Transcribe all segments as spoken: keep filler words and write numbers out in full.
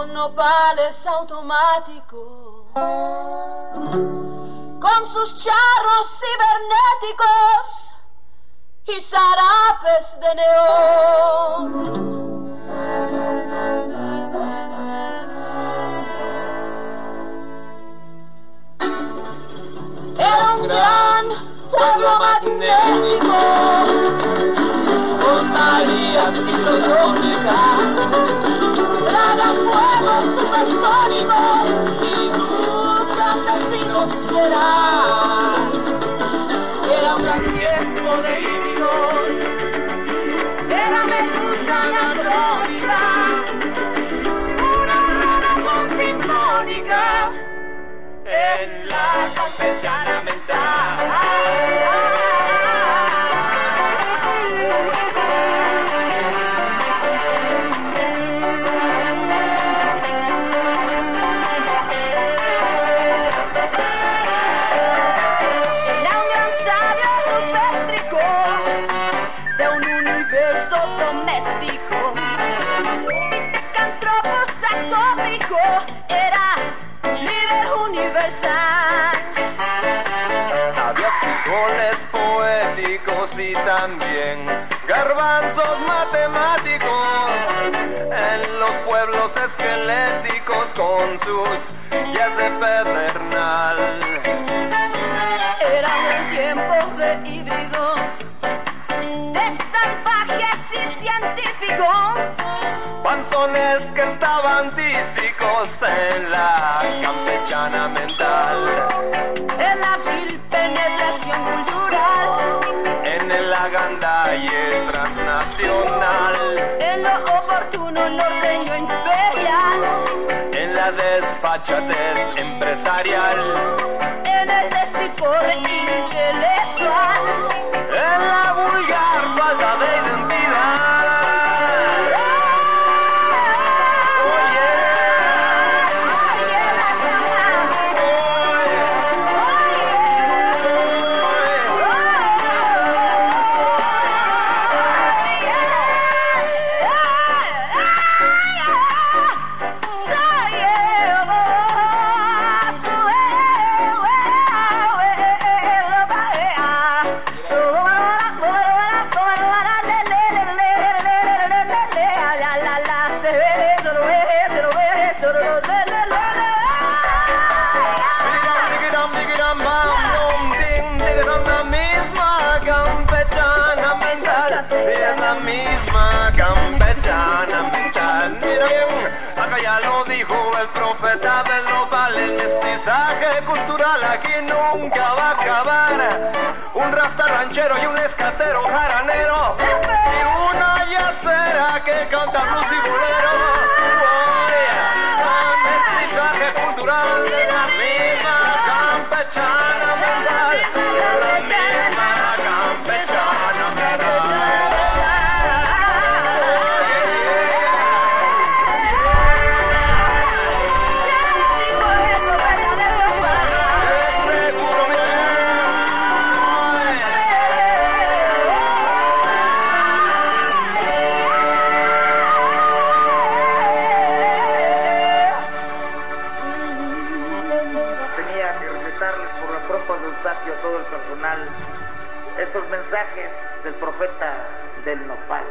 con nopales automáticos, con sus charros cibernéticos y zarapes de neón. Era un gran pueblo magnético, con María ciclotrónica, tragafuegos supersónicos y sus campesinos fieras. Era un gran tiempo de híbridos, era medusa anacrónica, una rana con sinfónica en la campechana mental. Era un gran sabio rupéstrico de un universo doméstico, picantrópo satórico, era líder universal. Había frijoles poéticos y también garbanzos matemáticos en los pueblos esqueléticos con sus guías de pedernal. Era un tiempo de híbridos, de salvajes y científicos, panzones que estaban tísicos en la campechana mental, en la vil penetración cultural, en el agandalle transnacional, en lo oportuno norteño imperial, en la desfachatez empresarial, en el desifor intelectual, en la vulgar falta de identidad. Es la misma campechana mental. Mira bien, acá ya lo dijo el profeta del nopal. El mestizaje cultural aquí nunca va a acabar. Un rasta ranchero y un escatero jaranero, y una yacera que canta blues y bolero. Oh, mestizaje cultural de la misma campechana mental, de la misma campechana mental. A todo el personal estos mensajes del profeta del nopal.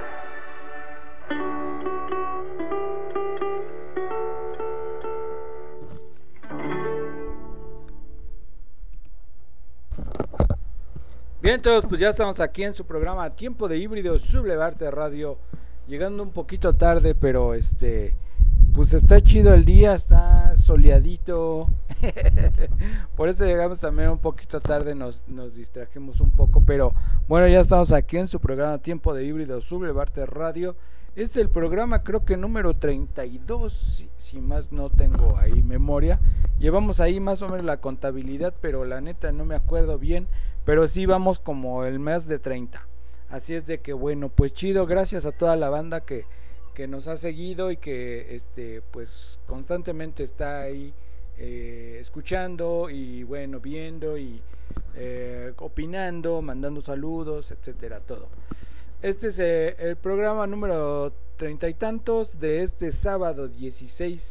Bien, todos, pues ya estamos aquí en su programa Tiempo de Híbrido, Sublevarte Radio, llegando un poquito tarde, pero este, pues está chido el día, está soleadito. Por eso llegamos también un poquito tarde, nos, nos distrajimos un poco, pero bueno, ya estamos aquí en su programa Tiempo de Híbrido, Sublevarte Radio. Es el programa creo que número treinta y dos, si, si más no tengo ahí memoria. Llevamos ahí más o menos la contabilidad, pero la neta no me acuerdo bien, pero sí vamos como el mes de treinta. Así es de que bueno, pues chido, gracias a toda la banda que, que nos ha seguido y que este pues constantemente está ahí eh, escuchando y bueno, viendo y eh, opinando, mandando saludos, etcétera, todo. Este es eh, el programa número treinta y tantos de este sábado dieciséis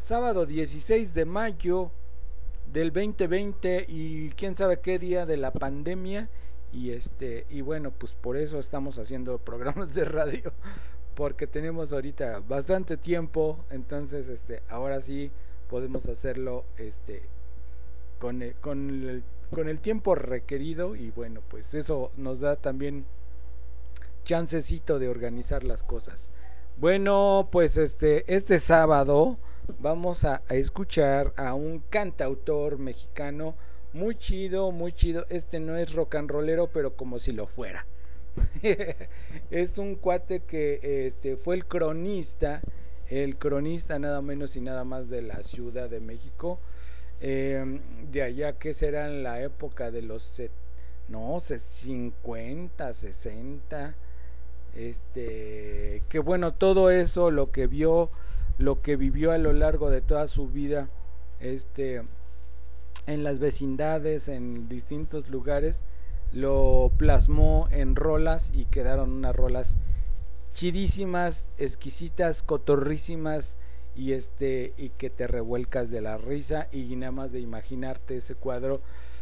sábado dieciséis de mayo del veinte veinte y quién sabe qué día de la pandemia. Y este y bueno, pues por eso estamos haciendo programas de radio, porque tenemos ahorita bastante tiempo. Entonces este ahora sí podemos hacerlo este con el, con el, con el tiempo requerido. Y bueno, pues eso nos da también chancecito de organizar las cosas. Bueno, pues este este sábado vamos a, a escuchar a un cantautor mexicano muy chido, muy chido. Este no es rock and rollero, pero como si lo fuera. Es un cuate que este fue el cronista, el cronista nada menos y nada más de la Ciudad de México, eh, de allá que será en la época de los set, no sé, cincuenta, sesenta, este, que bueno, todo eso, lo que vio, lo que vivió a lo largo de toda su vida, este, en las vecindades, en distintos lugares, lo plasmó en rolas y quedaron unas rolas chidísimas, exquisitas, cotorrísimas y este y que te revuelcas de la risa y nada más de imaginarte ese cuadro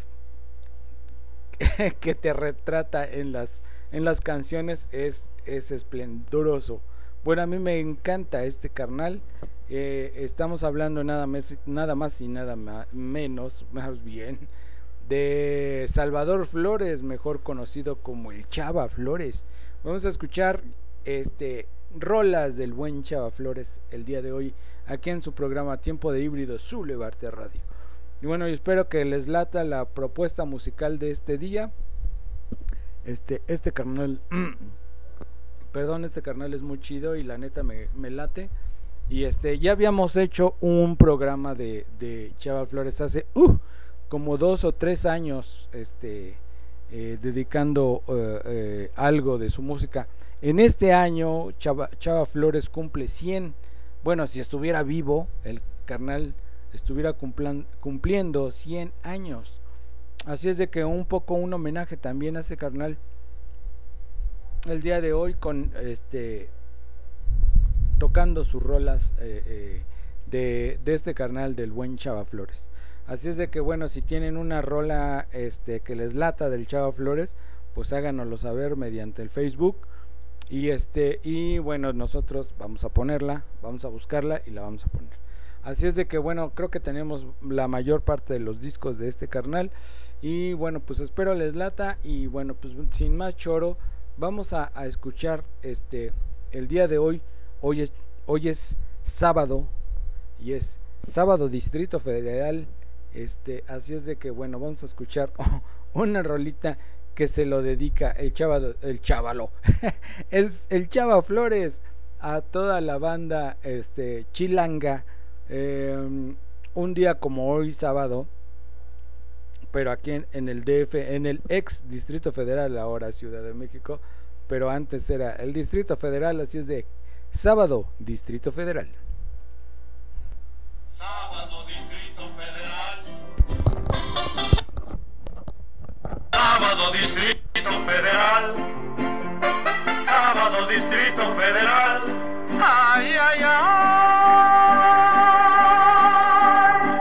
que te retrata en las en las canciones es es esplendoroso. Bueno, a mí me encanta este carnal. Eh, estamos hablando nada más, nada más y nada ma, menos, más bien, de Salvador Flores, mejor conocido como el Chava Flores. Vamos a escuchar este rolas del buen Chava Flores el día de hoy, aquí en su programa Tiempo de Híbrido, Boulevard Radio. Y bueno, yo espero que les lata la propuesta musical de este día. Este, este carnal, perdón, este carnal es muy chido y la neta me, me late. Y este, ya habíamos hecho un programa de, de Chava Flores hace uh, como dos o tres años, este, eh, dedicando uh, eh, algo de su música. En este año Chava, Chava Flores cumple cien. Bueno, si estuviera vivo, el carnal estuviera cumplan, cumpliendo cien años. Así es de que un poco un homenaje también a ese carnal el día de hoy con este tocando sus rolas eh, eh, de, de este carnal del buen Chava Flores. Así es de que bueno, si tienen una rola este que les lata del Chava Flores, pues háganoslo saber mediante el Facebook. Y este y bueno, nosotros vamos a ponerla, vamos a buscarla y la vamos a poner. Así es de que bueno, creo que tenemos la mayor parte de los discos de este carnal. Y bueno, pues espero les lata. Y bueno, pues sin más choro, vamos a, a escuchar este el día de hoy. Hoy es, hoy es sábado y es sábado Distrito Federal. Este, así es de que bueno, vamos a escuchar una rolita que se lo dedica el chavalo, el chavalo, el, el Chava Flores a toda la banda este chilanga. Eh, un día como hoy, sábado, pero aquí en, en el D F, en el ex Distrito Federal, ahora Ciudad de México, pero antes era el Distrito Federal, así es de sábado, Distrito Federal. Sábado, Distrito Federal. Sábado, Distrito Federal. Sábado, Distrito Federal. Ay, ay, ay.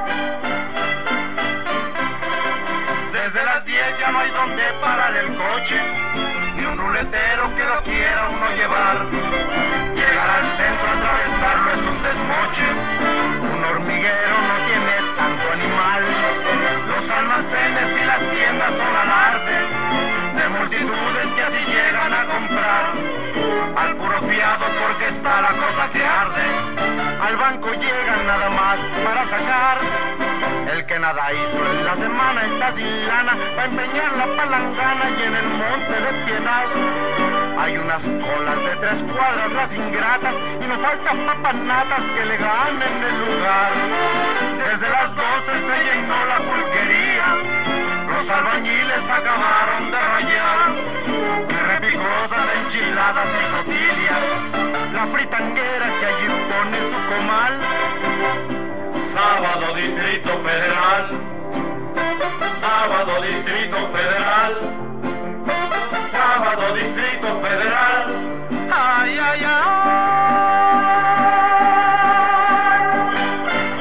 Desde las diez ya no hay donde parar el coche, ni un ruletero que lo quiera uno llevar. Llegar al centro, atravesarlo es un desmoche. Un hormiguero no tiene tanto animal. Los almacenes y las tiendas son alarde de multitudes que así llegan a comprar. Al puro fiado porque está la cosa que arde. Al banco llegan nada más para sacar. El que nada hizo en la semana está sin lana para empeñar la palangana y en el monte de Piedad hay unas colas de tres cuadras las ingratas y no faltan papanatas que le ganen el lugar. Desde las doce se llenó la pulquería, los albañiles acabaron de rayar. Muy repicosas enchiladas y sotillas, la fritanguera que allí pone su comal. Sábado Distrito Federal, sábado Distrito Federal, sábado Distrito Federal. Ay, ay, ay.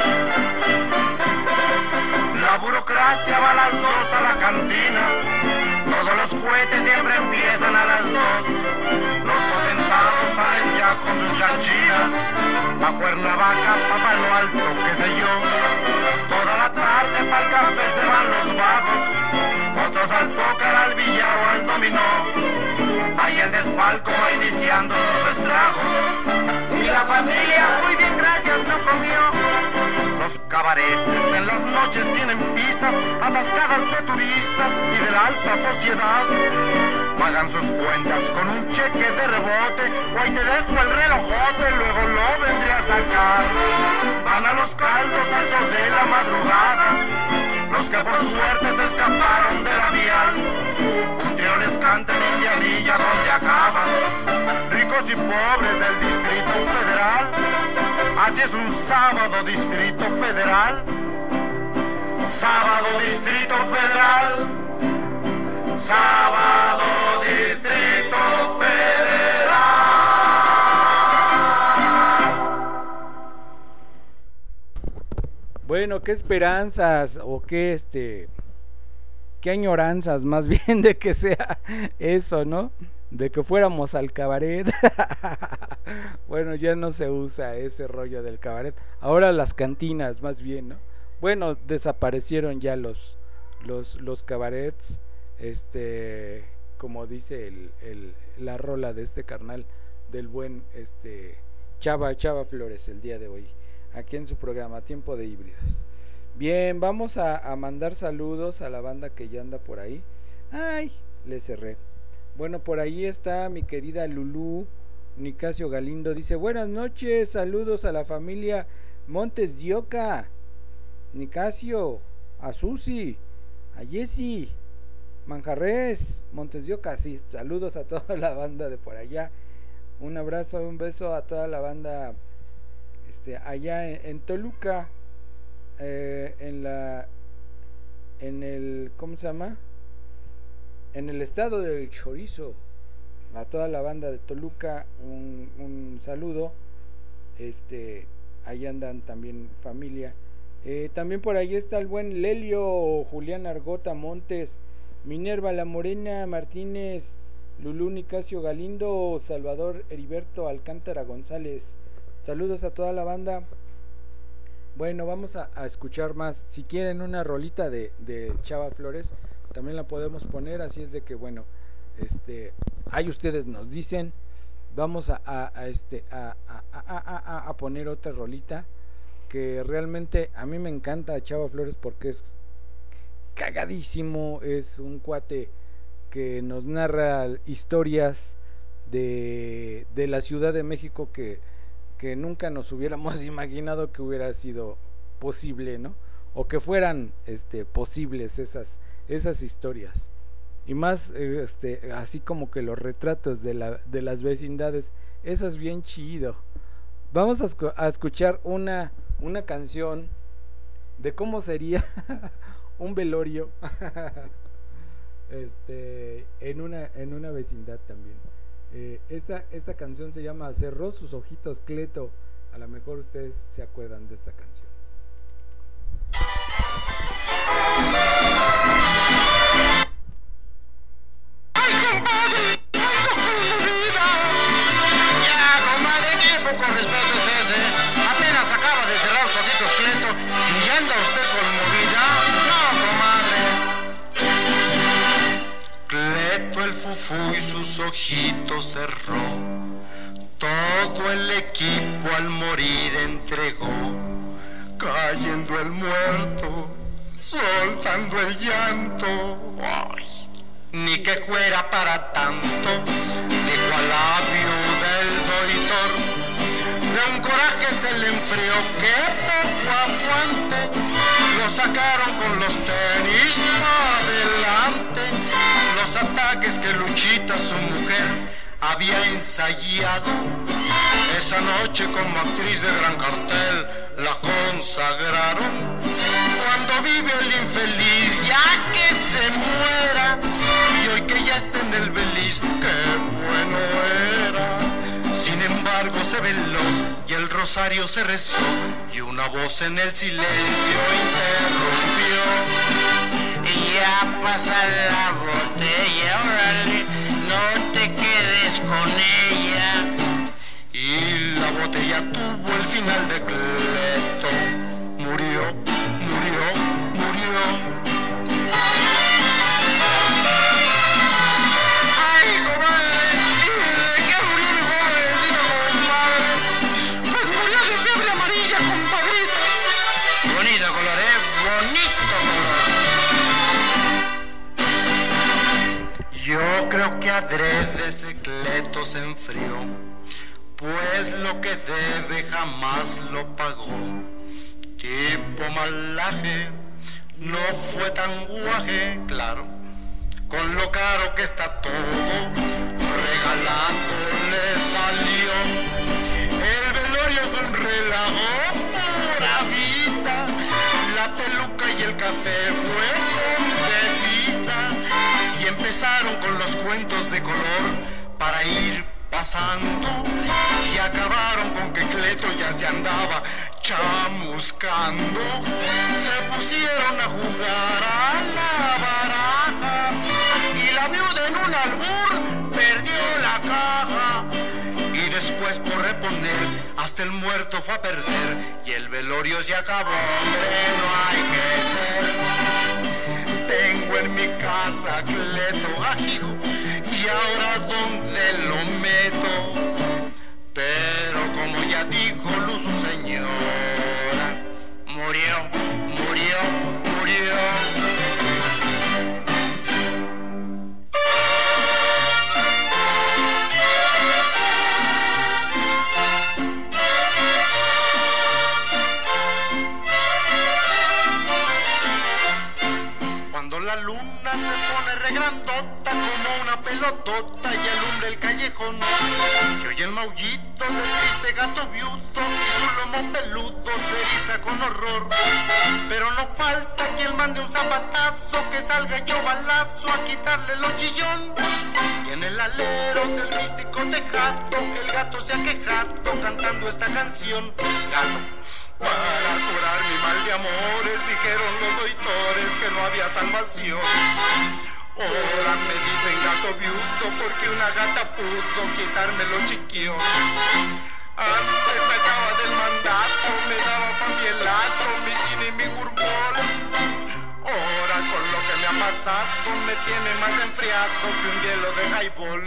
desgracia va a las dos a la cantina. Todos los cohetes siempre empiezan a las dos. Los potentados salen ya con sus chanchinas. Pa' Cuernavaca, pa' Palo Alto, qué sé yo. Toda la tarde pa'l café se van los vagos. Otros al póker, al billar o al dominó. Ahí el desfalco va iniciando sus estragos. Y la familia, muy bien, gracias, no comió. Los cabaretes en las noches tienen pistas atascadas de turistas y de la alta sociedad. Pagan sus cuentas con un cheque de rebote, o ahí te dejo el relojote, luego lo vendré a sacar. Van a los caldos a eso de la madrugada, los que por suerte se escaparon de la vial. Un trío les canta en Indianilla donde acaban, ricos y pobres del Distrito Federal. Así es un sábado, Distrito Federal. Sábado, Distrito Federal. Sábado, Distrito Federal. Bueno, qué esperanzas o qué este qué añoranzas más bien de que sea eso, ¿no? De que fuéramos al cabaret. Bueno, ya no se usa ese rollo del cabaret. Ahora las cantinas más bien, ¿no? Bueno, desaparecieron ya los los los cabarets, este, como dice el, el la rola de este carnal del buen este Chava Chava Flores el día de hoy, aquí en su programa Tiempo de Híbridos. Bien, vamos a, a mandar saludos a la banda que ya anda por ahí. Ay, le cerré. Bueno, por ahí está mi querida Lulú Nicasio Galindo. Dice, buenas noches, saludos a la familia Montes de Oca, Nicasio, a Susi, a Jessy, Manjarres, Montes de Oca. Sí, saludos a toda la banda de por allá. Un abrazo, un beso a toda la banda este, allá en, en Toluca, eh, en la, en el, ¿cómo se llama? En el estado del chorizo. A toda la banda de Toluca, un, un saludo. Este, ahí andan también familia. Eh, también por ahí está el buen Lelio, Julián Argota Montes, Minerva La Morena Martínez, Lulú Nicasio Galindo, Salvador Heriberto Alcántara González. Saludos a toda la banda. Bueno, vamos a, a escuchar más. Si quieren una rolita de, de Chava Flores, también la podemos poner. Así es de que bueno, este, ahí ustedes nos dicen. Vamos a, a, a este a, a, a, a, a poner otra rolita que realmente a mí me encanta Chava Flores porque es cagadísimo. Es un cuate que nos narra historias de, de la Ciudad de México que, que nunca nos hubiéramos imaginado que hubiera sido posible, ¿no? O que fueran este, posibles esas, esas historias. Y más este, así como que los retratos de, la, de las vecindades, eso es bien chido. Vamos a, escu- a escuchar una, una canción de cómo sería un velorio este, en, una, en una vecindad también. Eh, esta, esta canción se llama Cerró sus ojitos Cleto. A lo mejor ustedes se acuerdan de esta canción. Ya, comadre, qué poco respeto es ese. Apenas acaba de cerrar sus ojitos Cleto y ya anda usted conmovida. No, comadre. Cleto el fufú y sus ojitos cerró. Todo el equipo al morir entregó. Cayendo el muerto, soltando el llanto. Ay, ni que fuera para tanto, dijo a la viuda el doctor. De un coraje se le enfrió que poco aguante. Lo sacaron con los tenis adelante. Los ataques que Luchita, su mujer, había ensayado. Esa noche como actriz de gran cartel la consagraron. Cuando vive el infeliz, ya que se muera, y hoy que ya está en el beliz, qué bueno era. Sin embargo se veló y el rosario se rezó, y una voz en el silencio interrumpió. ya pasa la botella, órale, no te quedes con ella. Y la botella tuvo el final de Cleto. Murió, murió, murió. Ay, comadre, ¿de qué murió mi pobrecito compadre? Pues murió de fiebre amarilla, compadrito. Bonito color, ¿eh? Bonito color. Yo creo que adrede ese Cleto se enfrió, pues lo que debe jamás lo pagó. Tipo malaje, no fue tan guaje, claro, con lo caro que está todo, regalado le salió. El velorio es un relajo, pura vida, la peluca y el café fue con bebida, y empezaron con los cuentos de color para ir pasando, y acabaron con que Cleto ya se andaba chamuscando. Se pusieron a jugar a la baraja, y la viuda en un albur perdió la caja, y después por reponer hasta el muerto fue a perder, y el velorio se acabó. Hombre, no hay que ser. Tengo en mi casa Cleto, ajijo, y ahora dónde lo meto. Pero como ya dijo Luz su señora, murió, murió, murió. Cuando la luna se pone regrandota como una pelotota y alumbra el callejón, se oye el maullito del triste gato viudo y su lomo peludo se eriza con horror. Pero no falta quien mande un zapatazo, que salga yo balazo a quitarle los chillón. Y en el alero del místico tejado el gato se ha quejado cantando esta canción. Gato, para curar mi mal de amores, dijeron los doitores que no había salvación. Ahora me dicen gato viudo porque una gata pudo quitarme los chiquillos. Antes sacaba del mandato, me daba pa' mi helado, mi cine y mi gurbol. Ahora con lo que me ha pasado me tiene más enfriado que un hielo de highball.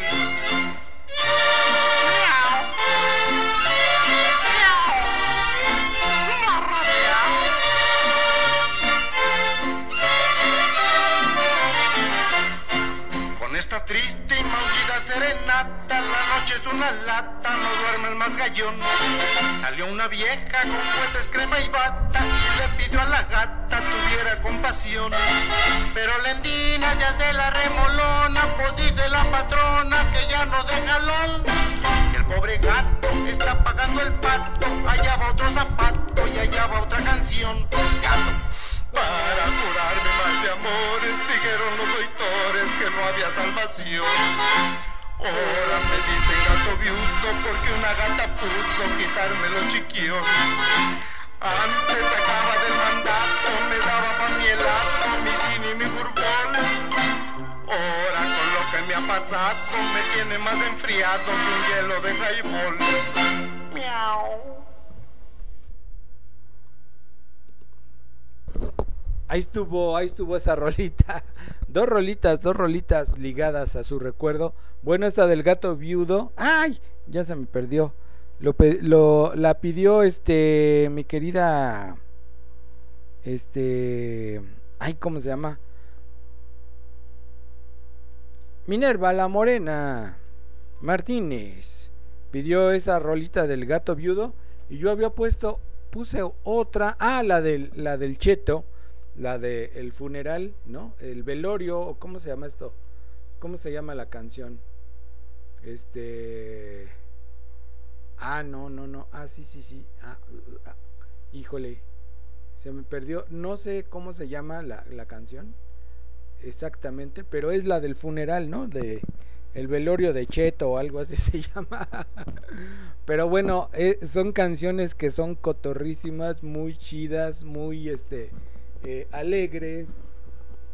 Esta triste y maullida serenata, la noche es una lata, no duerme el más gallón. Salió una vieja con fuertes crema y bata y le pidió a la gata tuviera compasión. Pero la endina ya se la remolona, pues dice la patrona que ya no de jalón. Y el pobre gato está pagando el pato, allá va otro zapato y allá va otra canción. Gato, para curarme mal de amores, dijeron los doitores que no había salvación. Ahora me dicen gato viudo porque una gata pudo quitarme los chiquillos. Antes sacaba del mandato, me daba pa' mi helado, mi cine y mi gurbol. Ahora con lo que me ha pasado me tiene más enfriado que un hielo de highball. Miau. Ahí estuvo, ahí estuvo esa rolita. Dos rolitas, dos rolitas ligadas a su recuerdo. Bueno, esta del gato viudo. ¡Ay! Ya se me perdió. Lo, lo la pidió este mi querida este ay, ¿cómo se llama? Minerva la Morena Martínez pidió esa rolita del gato viudo y yo había puesto puse otra, ah, la del la del Cheto, la de el funeral, ¿no? El velorio, ¿cómo se llama esto? ¿Cómo se llama la canción? Este Ah, no, no, no. Ah, sí, sí, sí. Ah, uh, ah, híjole. Se me perdió. No sé cómo se llama la, la canción exactamente, pero es la del funeral, ¿no? De el velorio de Cheto o algo así se llama. Pero bueno, eh, son canciones que son cotorrísimas, muy chidas, muy este eh, alegres.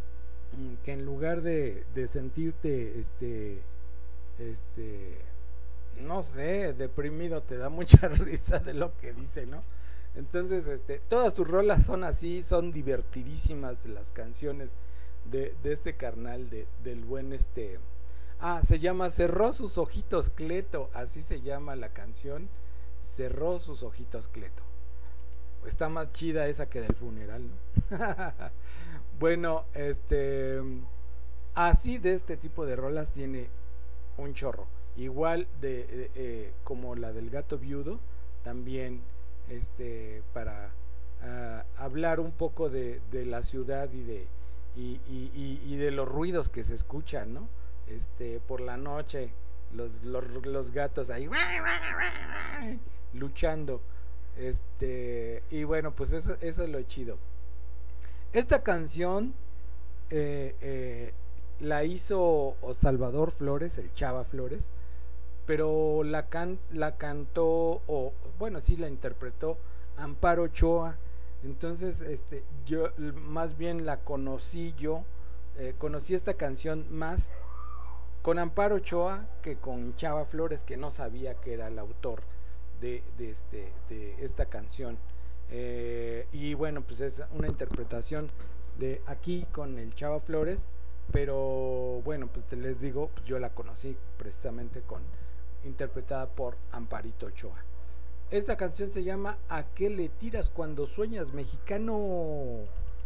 que en lugar de, de sentirte este este no sé, deprimido, te da mucha risa de lo que dice, ¿no? Entonces, este, todas sus rolas son así, son divertidísimas las canciones de, de este carnal, de, del buen este... Ah, se llama Cerró sus ojitos Cleto, así se llama la canción, Cerró sus ojitos Cleto. Está más chida esa que del funeral, ¿no? Bueno, este... Así de este tipo de rolas tiene un chorro. Igual de, de eh, como la del gato viudo, también este para uh, hablar un poco de, de la ciudad y de y, y, y, y de los ruidos que se escuchan, ¿no? Este por la noche los, los, los gatos ahí luchando, este y bueno, pues eso, eso es lo chido. Esta canción eh, eh, la hizo Salvador Flores, el Chava Flores, pero la, can, la cantó, o bueno, sí la interpretó Amparo Ochoa. Entonces, este, yo más bien la conocí yo, eh, conocí esta canción más con Amparo Ochoa que con Chava Flores, que no sabía que era el autor de, de, este, de esta canción. Eh, y bueno, pues es una interpretación de aquí con el Chava Flores, pero bueno, pues te les digo, pues yo la conocí precisamente con interpretada por Amparito Ochoa. Esta canción se llama ¿A qué le tiras cuando sueñas, mexicano?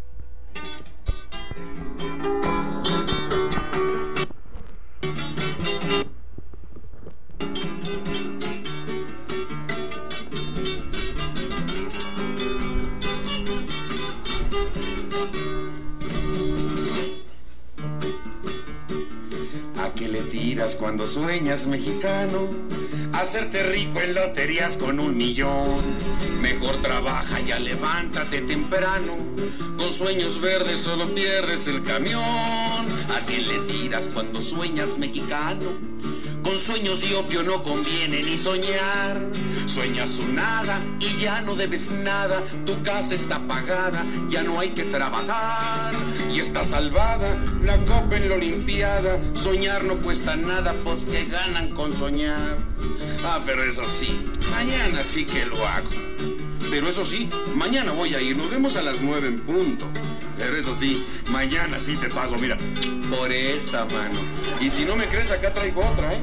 ¿A qué le tiras cuando sueñas, mexicano? Hacerte rico en loterías con un millón. Mejor trabaja, ya levántate temprano. Con sueños verdes solo pierdes el camión. ¿A qué le tiras cuando sueñas, mexicano? Con sueños de opio no conviene ni soñar. Sueñas un nada y ya no debes nada. Tu casa está pagada, ya no hay que trabajar. Y está salvada la copa en la olimpiada. Soñar no cuesta nada, pues que ganan con soñar. Ah, pero eso sí, mañana sí que lo hago. Pero eso sí, mañana voy a ir, nos vemos a las nueve en punto. Pero eso sí, mañana sí te pago, mira, por esta mano. Y si no me crees, acá traigo otra, ¿eh?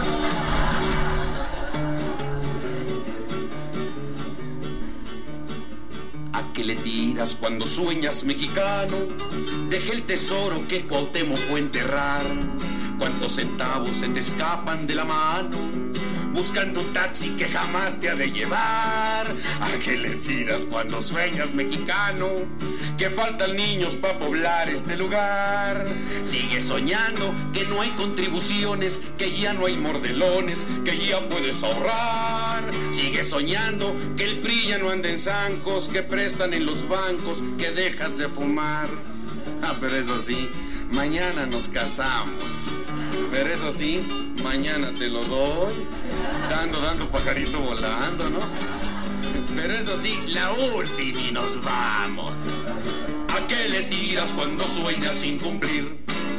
¿A qué le tiras cuando sueñas, mexicano? Dejé el tesoro que Cuauhtémoc fue enterrar. ¿Cuántos centavos se te escapan de la mano? Buscando un taxi que jamás te ha de llevar. ¿A qué le tiras cuando sueñas, mexicano? Que faltan niños para poblar este lugar. Sigue soñando que no hay contribuciones, que ya no hay mordelones, que ya puedes ahorrar. Sigue soñando que el P R I ya no anda en zancos, que prestan en los bancos, que dejas de fumar. Ah, pero eso sí, mañana nos casamos. Pero eso sí, mañana te lo doy. Dando, dando, pajarito volando, ¿no? Pero eso sí, la última y nos vamos. ¿A qué le tiras cuando sueñas sin cumplir?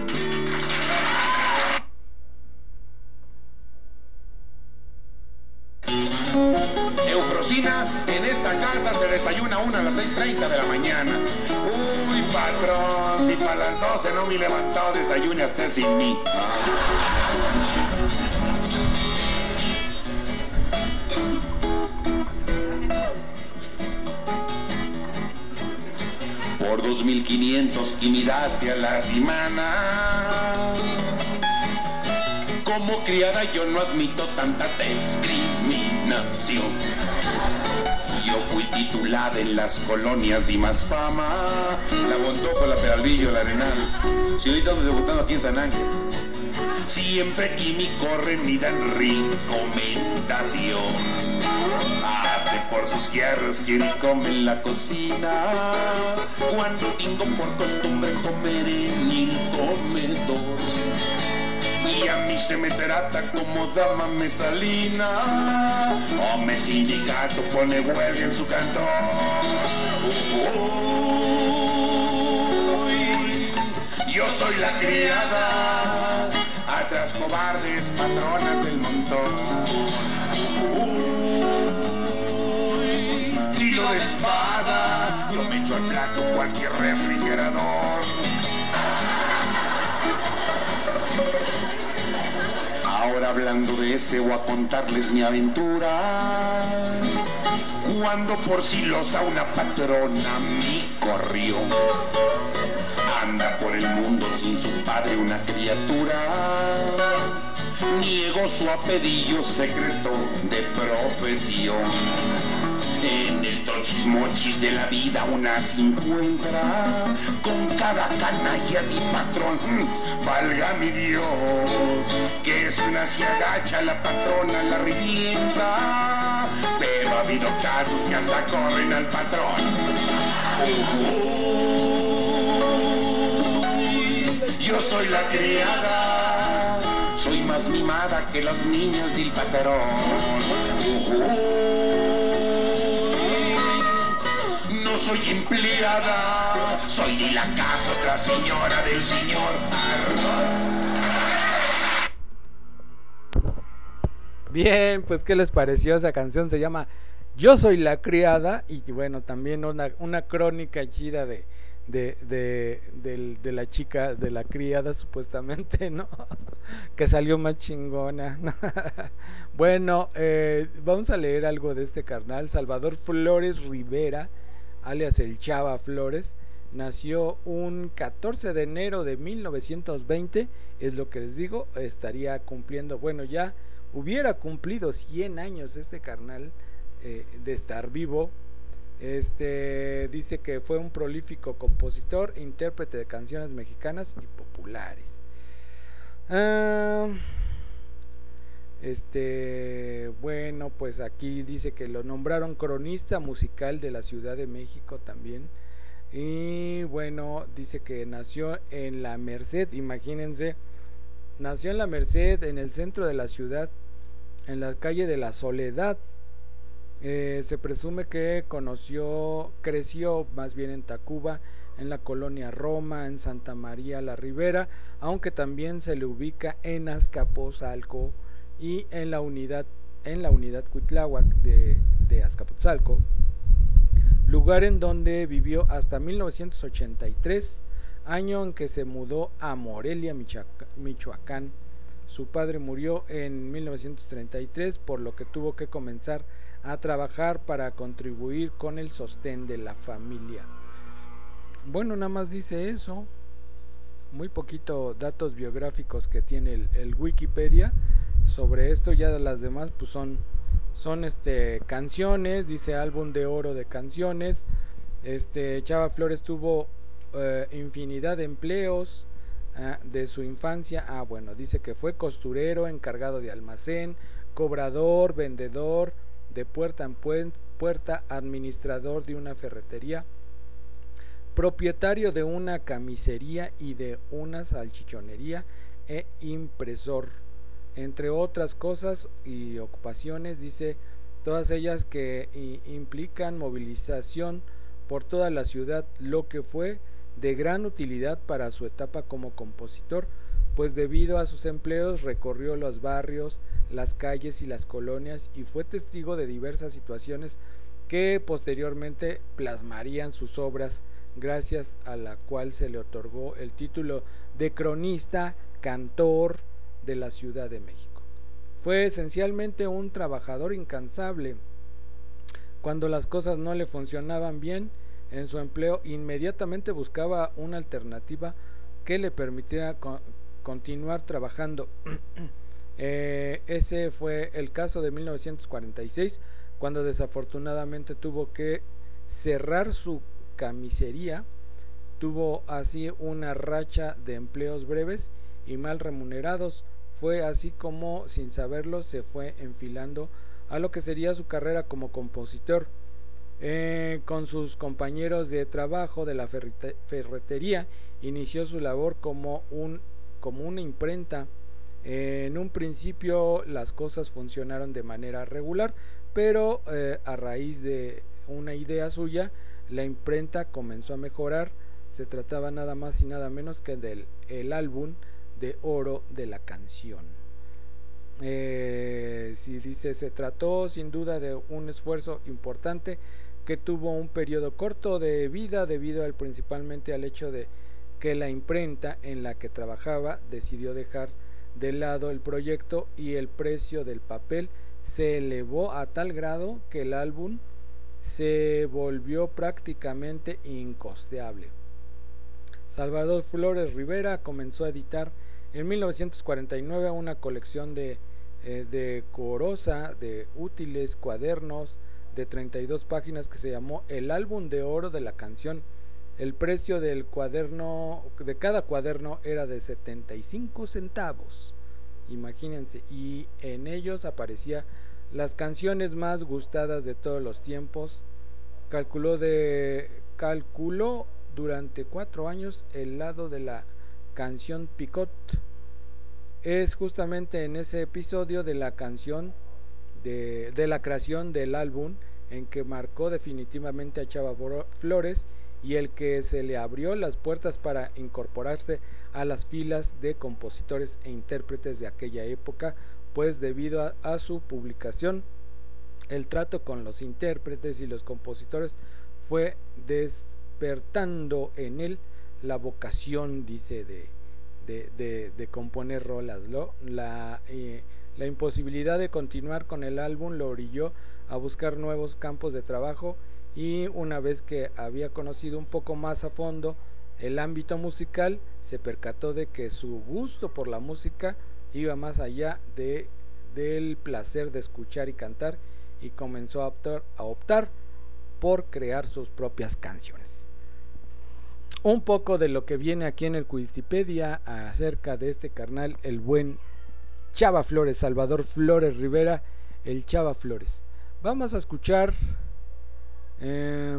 Eufrosina, en esta casa se desayuna una a las seis treinta de la mañana. Uy, patrón, si para las doce no me he levantado, desayune hasta sin mí. Por dos mil quinientos intimidaste a la semana. Como criada yo no admito tanta discriminación. Yo fui titulada en las colonias de más fama. La Bontoco, la Peralvillo, la Arenal. Si ahorita ando debutando aquí en San Ángel. Siempre aquí me corren y dan recomendación. Hazte por sus guerras, quiere comer en la cocina. Cuando tengo por costumbre comer en el comedor. Y a mí se me trata como dama mesalina. Hombre sindicato pone huelga en su cantón. Uy, yo Yo soy la criada, atrás cobardes, patronas del montón. Uy, filo de espada, yo me echo al plato cualquier refrigerador. Ahora hablando de ese voy a contarles mi aventura. Cuando por silosa una patrona me corrió. Anda por el mundo sin su padre una criatura. Niego su apellido secreto de profesión. En el trochis de la vida una se encuentra con cada canalla de patrón. Mm, valga mi Dios, que es una se agacha, la patrona la revienta. Pero ha habido casos que hasta corren al patrón. Uh, yo soy la criada, soy más mimada que los niños del patrón. Uh, No soy empleada, soy de la casa otra señora del señor. Bien, pues ¿qué les pareció? Esa canción se llama Yo soy la criada. Y bueno, también una, una crónica chida de, de, de, de, de la chica, de la criada supuestamente, ¿no? Que salió más chingona. Bueno, eh, vamos a leer algo de este carnal. Salvador Flores Rivera, alias el Chava Flores, nació un catorce de enero de mil novecientos veinte, es lo que les digo, estaría cumpliendo, bueno, ya hubiera cumplido cien años este carnal eh, de estar vivo. Este dice que fue un prolífico compositor, intérprete de canciones mexicanas y populares. Ah, Este, bueno, pues aquí dice que lo nombraron cronista musical de la Ciudad de México también. Y bueno, dice que nació en la Merced, imagínense, nació en la Merced, en el centro de la ciudad, en la calle de la Soledad. Eh, se presume que conoció, creció más bien en Tacuba, en la colonia Roma, en Santa María la Ribera, aunque también se le ubica en Azcapotzalco y en la unidad en la unidad Cuitláhuac de, de Azcapotzalco, lugar en donde vivió hasta mil novecientos ochenta y tres, año en que se mudó a Morelia, Michoacán. Su padre murió en mil novecientos treinta y tres, por lo que tuvo que comenzar a trabajar para contribuir con el sostén de la familia. Bueno, nada más dice eso, muy poquito datos biográficos que tiene el, el Wikipedia sobre esto. Ya las demás pues son son este canciones, dice álbum de oro de canciones. Este Chava Flores tuvo eh, infinidad de empleos eh, de su infancia. Ah, bueno, dice que fue costurero, encargado de almacén, cobrador, vendedor de puerta en puerta, administrador de una ferretería, propietario de una camisería y de una salchichonería e impresor, entre otras cosas y ocupaciones, dice, todas ellas que implican movilización por toda la ciudad, lo que fue de gran utilidad para su etapa como compositor, pues debido a sus empleos recorrió los barrios, las calles y las colonias y fue testigo de diversas situaciones que posteriormente plasmarían sus obras, gracias a la cual se le otorgó el título de cronista, cantor de la Ciudad de México. Fue esencialmente un trabajador incansable. Cuando las cosas no le funcionaban bien en su empleo, inmediatamente buscaba una alternativa que le permitiera co continuar trabajando. eh, ese fue el caso de mil novecientos cuarenta y seis, cuando desafortunadamente tuvo que cerrar su camisería. Tuvo así una racha de empleos breves y mal remunerados. Fue así como, sin saberlo, se fue enfilando a lo que sería su carrera como compositor. Eh, con sus compañeros de trabajo de la ferretería inició su labor como, un, como una imprenta. Eh, en un principio las cosas funcionaron de manera regular, pero eh, a raíz de una idea suya, la imprenta comenzó a mejorar. Se trataba nada más y nada menos que del el álbum de oro de la canción. Eh, si dice, se trató sin duda de un esfuerzo importante que tuvo un periodo corto de vida debido al, principalmente al hecho de que la imprenta en la que trabajaba decidió dejar de lado el proyecto y el precio del papel se elevó a tal grado que el álbum se volvió prácticamente incosteable. Salvador Flores Rivera comenzó a editar en mil novecientos cuarenta y nueve una colección de eh, decorosa de útiles cuadernos de treinta y dos páginas que se llamó El álbum de oro de la canción. El precio del cuaderno, de cada cuaderno, era de setenta y cinco centavos, imagínense, y en ellos aparecía las canciones más gustadas de todos los tiempos. Calculó de calculó durante cuatro años el lado de la canción Picot. Es justamente en ese episodio de la canción de, de la creación del álbum en que marcó definitivamente a Chava Flores y el que se le abrió las puertas para incorporarse a las filas de compositores e intérpretes de aquella época, pues debido a, a su publicación, el trato con los intérpretes y los compositores fue despertando en él la vocación, dice, de, de, de, de componer rolas. ¿no? La, eh, la imposibilidad de continuar con el álbum lo orilló a buscar nuevos campos de trabajo, y una vez que había conocido un poco más a fondo el ámbito musical, se percató de que su gusto por la música iba más allá de, del placer de escuchar y cantar, y comenzó a optar, a optar por crear sus propias canciones. Un poco de lo que viene aquí en el Wikipedia acerca de este carnal, el buen Chava Flores, Salvador Flores Rivera, el Chava Flores. Vamos a escuchar eh,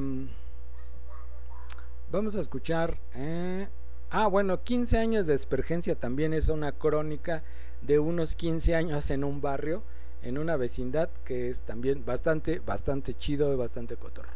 vamos a escuchar eh, ah bueno, quince años de Espergencia. También es una crónica de unos quince años en un barrio, en una vecindad, que es también bastante, bastante chido y bastante cotorro.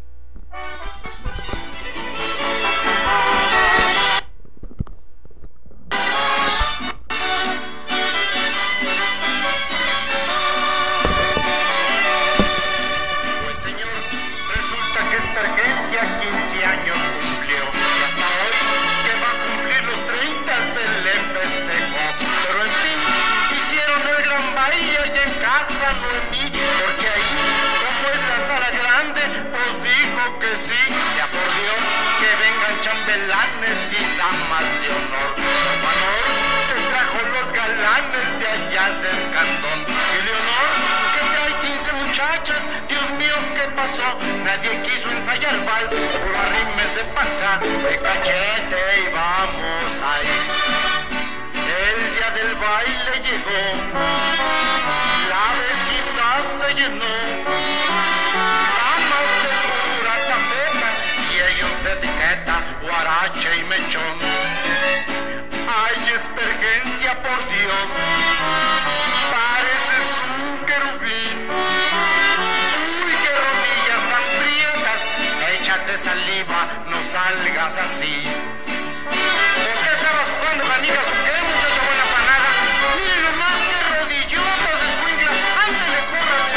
Pues señor, resulta que Espergencia quince años cumplió, y hasta hoy que va a cumplir los treinta se le festejó. Pero en fin, hicieron el gran baile y en casa Noemí, porque ahí, como es la sala grande, pues dijo que sí, y acordió que vengan chambelanes y damas de honor. Don Manor se trajo los galanes de allá de Escandón, y Leonor, que trae quince muchachas. Dios mío, ¿qué pasó? Nadie quiso ensayar vals, puro arrímese pa' acá, de cachete y vamos ahí. El día del baile llegó, la vecindad se llenó, damas de pura tafeta y ellos de etiqueta, guarache y mechón. Ay, Espergencia, por Dios, pareces un querubín. Uy, qué rodillas tan prietas, échate saliva, no salgas así. ¿Por qué estabas jugando canicas o qué, muchacha buena panada? Miren nomás qué rodillotas, escuincla, ándale, córrale.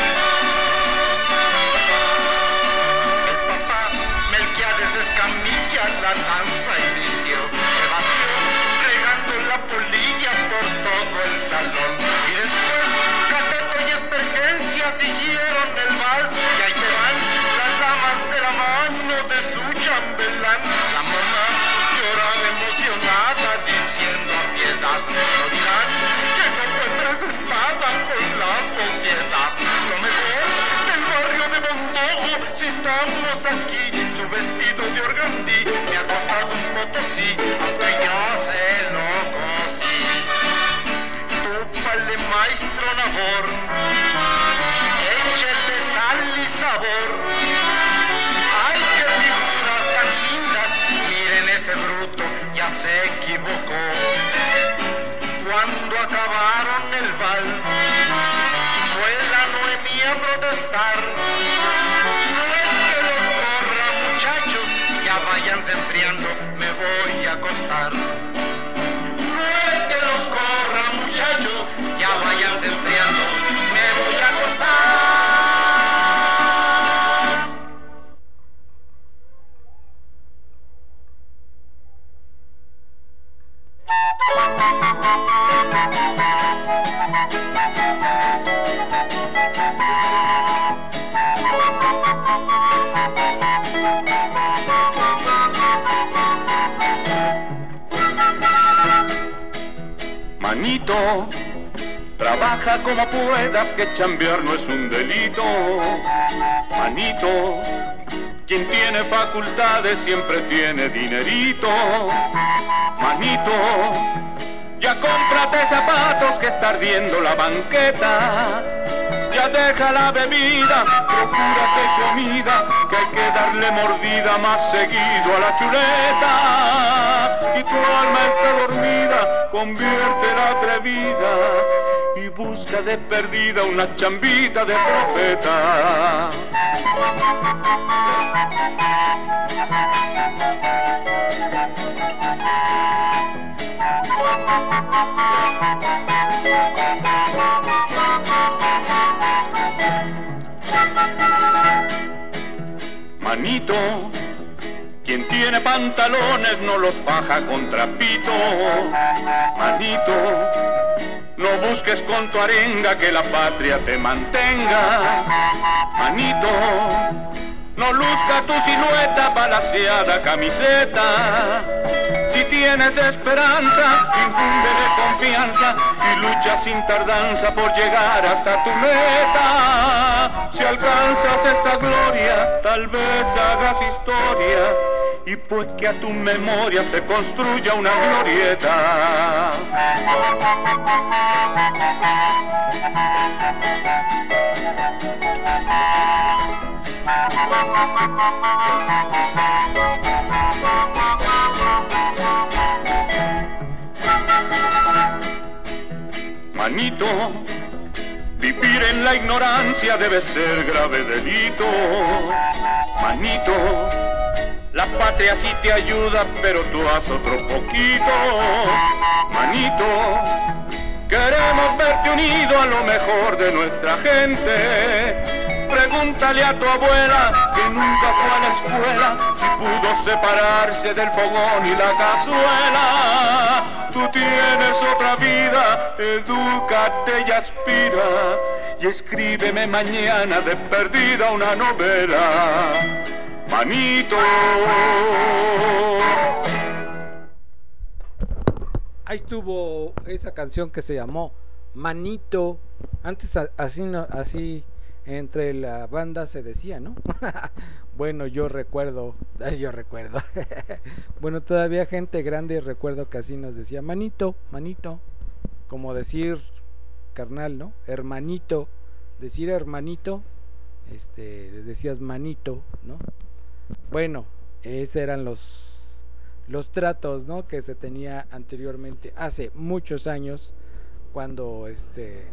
El papá Melquiades Escamilla la danza inició, se vació regando la polilla por todo el salón, y después Cateto y Espergencia siguieron el vals, y ahí te van las damas de la mano de su chambelán. La mamá lloraba emocionada diciendo a piedad, no dirán que no fue presentada por la sociedad. Lo mejor del barrio de Bondojo, si estamos aquí, su vestido de organdí me ha costado un potosí, aunque ya se lo cosí. Túpale, maestro Nabor, échele sal y sabor. Ay, qué figuras tan lindas, miren ese bruto, ya se equivocó. Cuando acabaron el vals, fue la Noemí a protestar. No es que los corra, muchachos, ya váyanse enfriando, voy a acostar. No es que los corra, muchachos, ya váyanse enfriando, me voy a acostar. Manito, trabaja como puedas, que chambear no es un delito. Manito, quien tiene facultades siempre tiene dinerito. Manito, ya cómprate zapatos que está ardiendo la banqueta. Ya deja la bebida, procúrate comida, que hay que darle mordida más seguido a la chuleta. Si tu alma está dormida, conviértela atrevida y busca de perdida una chambita de profeta. Manito, quien tiene pantalones no los faja con trapito. Manito, no busques con tu arenga que la patria te mantenga. Manito, no luzca tu silueta balaseada camiseta. Si tienes esperanza, infúndele confianza y lucha sin tardanza por llegar hasta tu meta. Si alcanzas esta gloria, tal vez hagas historia y pues que a tu memoria se construya una glorieta. Manito, vivir en la ignorancia debe ser grave delito. Manito, la patria sí te ayuda, pero tú haz otro poquito. Manito, queremos verte unido a lo mejor de nuestra gente. Pregúntale a tu abuela, que nunca fue a la escuela, si pudo separarse del fogón y la cazuela. Tú tienes otra vida, edúcate y aspira, y escríbeme mañana de perdida una novela. Manito. Ahí estuvo esa canción que se llamó Manito. Antes a- así no, así entre la banda se decía, ¿no? Bueno, yo recuerdo, ay, yo recuerdo. Bueno, todavía gente grande recuerdo que así nos decía manito, manito, como decir carnal, ¿no? Hermanito, decir hermanito, este, le decías manito, ¿no? Bueno, esos eran los los tratos, ¿no? Que se tenía anteriormente, hace muchos años, cuando este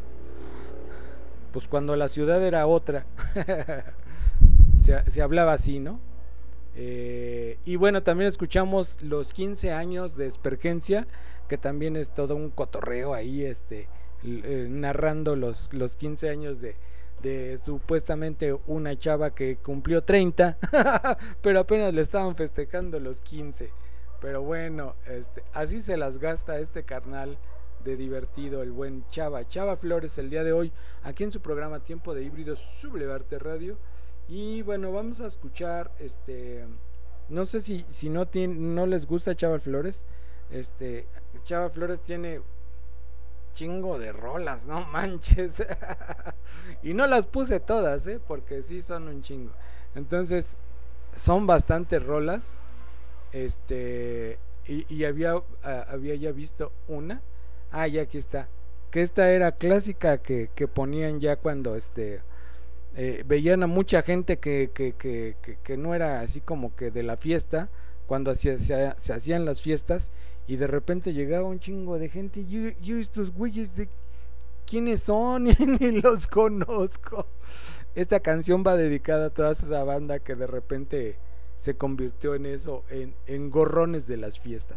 pues cuando la ciudad era otra. se, se hablaba así, ¿no? Eh, y bueno, también escuchamos los quince años de Espergencia, que también es todo un cotorreo ahí, este, eh, narrando los, los quince años de, de supuestamente una chava que cumplió treinta, pero apenas le estaban festejando los quince. Pero bueno, este, así se las gasta este carnal de divertido, el buen Chava, Chava Flores, el día de hoy, aquí en su programa Tiempo de Híbridos, Sublevarte Radio. Y bueno, vamos a escuchar, este, no sé si, si no, tiene, no les gusta Chava Flores, este, Chava Flores tiene chingo de rolas, no manches. Y no las puse todas, ¿eh? Porque sí son un chingo. Entonces, son bastantes rolas. Este, y, y había, uh, había ya visto una. Ah, ya aquí está. Que esta era clásica que, que ponían ya cuando este eh, veían a mucha gente que, que, que, que, que no era así como que de la fiesta, cuando se, se, se hacían las fiestas, y de repente llegaba un chingo de gente. Y yo, yo estos güeyes de quiénes son, ni los conozco. Esta canción va dedicada a toda esa banda que de repente se convirtió en eso, en, en gorrones de las fiestas.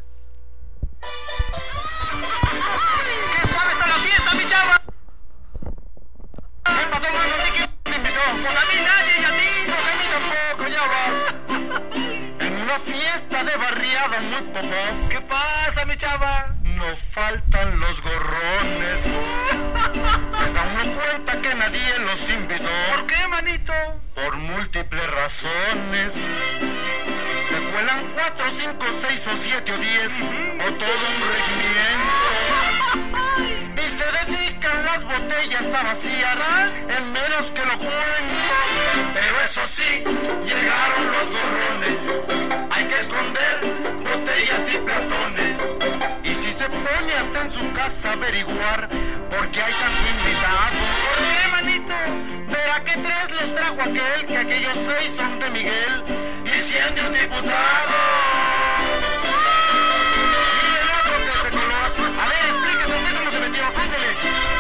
¿Qué sabes a la fiesta, mi chava? ¿Qué pasó, mano? ¿A ti quién te invitó? Pues a mí nadie y a ti, pues a mí tampoco, ya vas. En una fiesta de barriada muy popov. ¿Qué pasa, mi chava? No faltan los gorrones. Se da uno cuenta que nadie los invitó. ¿Por qué, manito? Por múltiples razones. Se cuelan cuatro, cinco, seis o siete o diez, o todo un regimiento. Y se dedican las botellas a vaciar en menos que lo cuento. Pero eso sí, llegaron los gorrones. Hay que esconder botellas y platones. Y si se pone hasta en su casa a averiguar por qué hay tanto invitado. ¿Por qué, manito? Verá que tres los trajo aquel, que aquellos seis son de Miguel y cien de un diputado. Y el otro que se coló. A ver, explíquese usted cómo se metió. Ándele.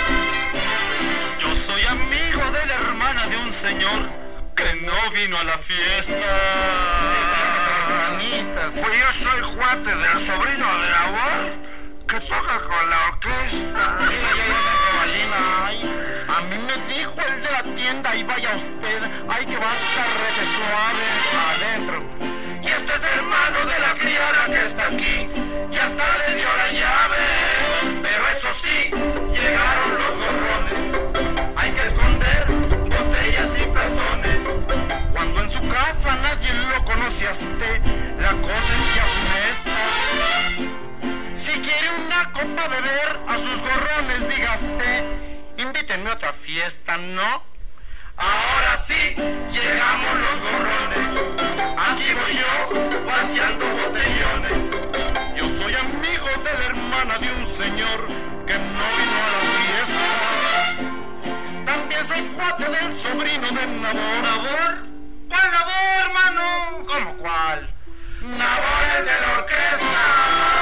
Yo soy amigo de la hermana de un señor que no vino a la fiesta. Hermanitas. Pues yo soy cuate del sobrino de la voz que toca con la orquesta. Sí, ya, ya, ya, ay, a mí me dijo el de la tienda, ahí vaya usted, ay que va a estar rete suave adentro. Y este es hermano de la criada que está aquí, y hasta le dio la llave. Pero eso sí, llegaron los gorrones. Hay que esconder botellas y platones. Cuando en su casa nadie lo conoce a usted, la cosa es japonesa. Si quiere una copa de beber, a sus gorrones dígaste, invítenme a otra fiesta, ¿no? Ahora sí, llegamos los gorrones. Aquí voy yo, vaciando botellones. Yo soy amigo de la hermana de un señor que no vino a la fiesta. También soy cuate del sobrino de Nabor. ¿Nabor? ¿Cuál Nabor, hermano? ¿Cómo cuál? Nabor, el de la orquesta.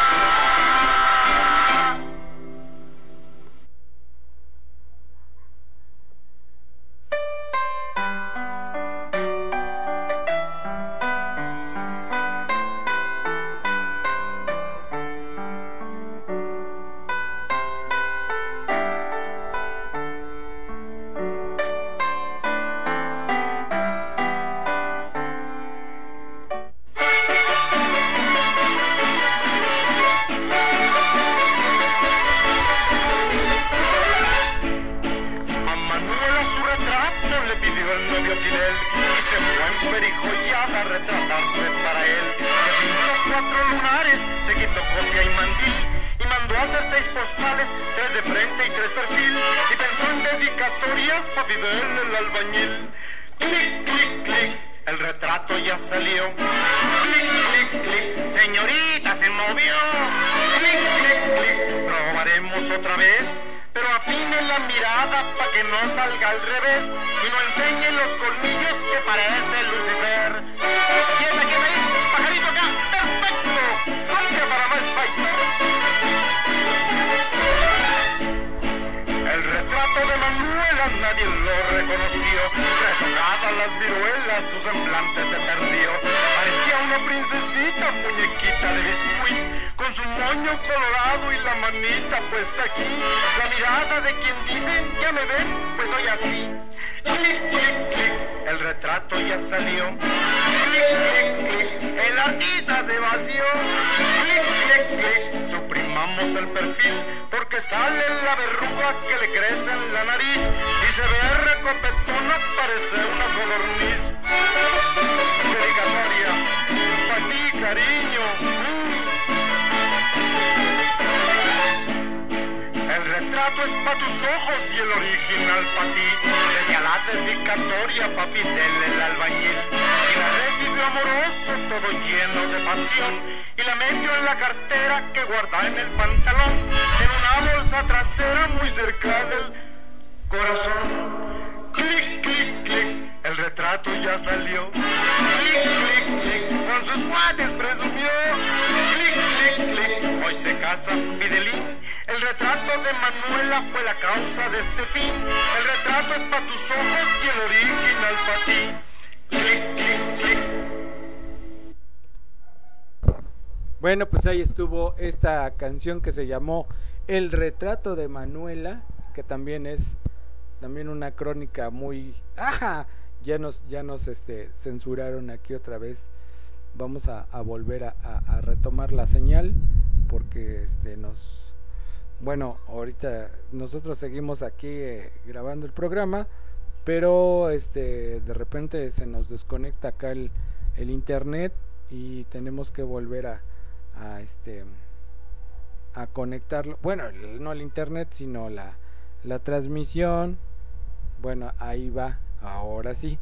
Bueno, pues ahí estuvo esta canción que se llamó El retrato de Manuela, que también es también una crónica muy ¡ajá! Ya nos ya nos este censuraron aquí otra vez. Vamos a, a volver a, a, a retomar la señal porque este nos bueno, ahorita nosotros seguimos aquí eh, grabando el programa, pero este de repente se nos desconecta acá el, el internet y tenemos que volver a, a este a conectarlo, bueno, no el internet sino la, la transmisión. Bueno, ahí va, ahora sí.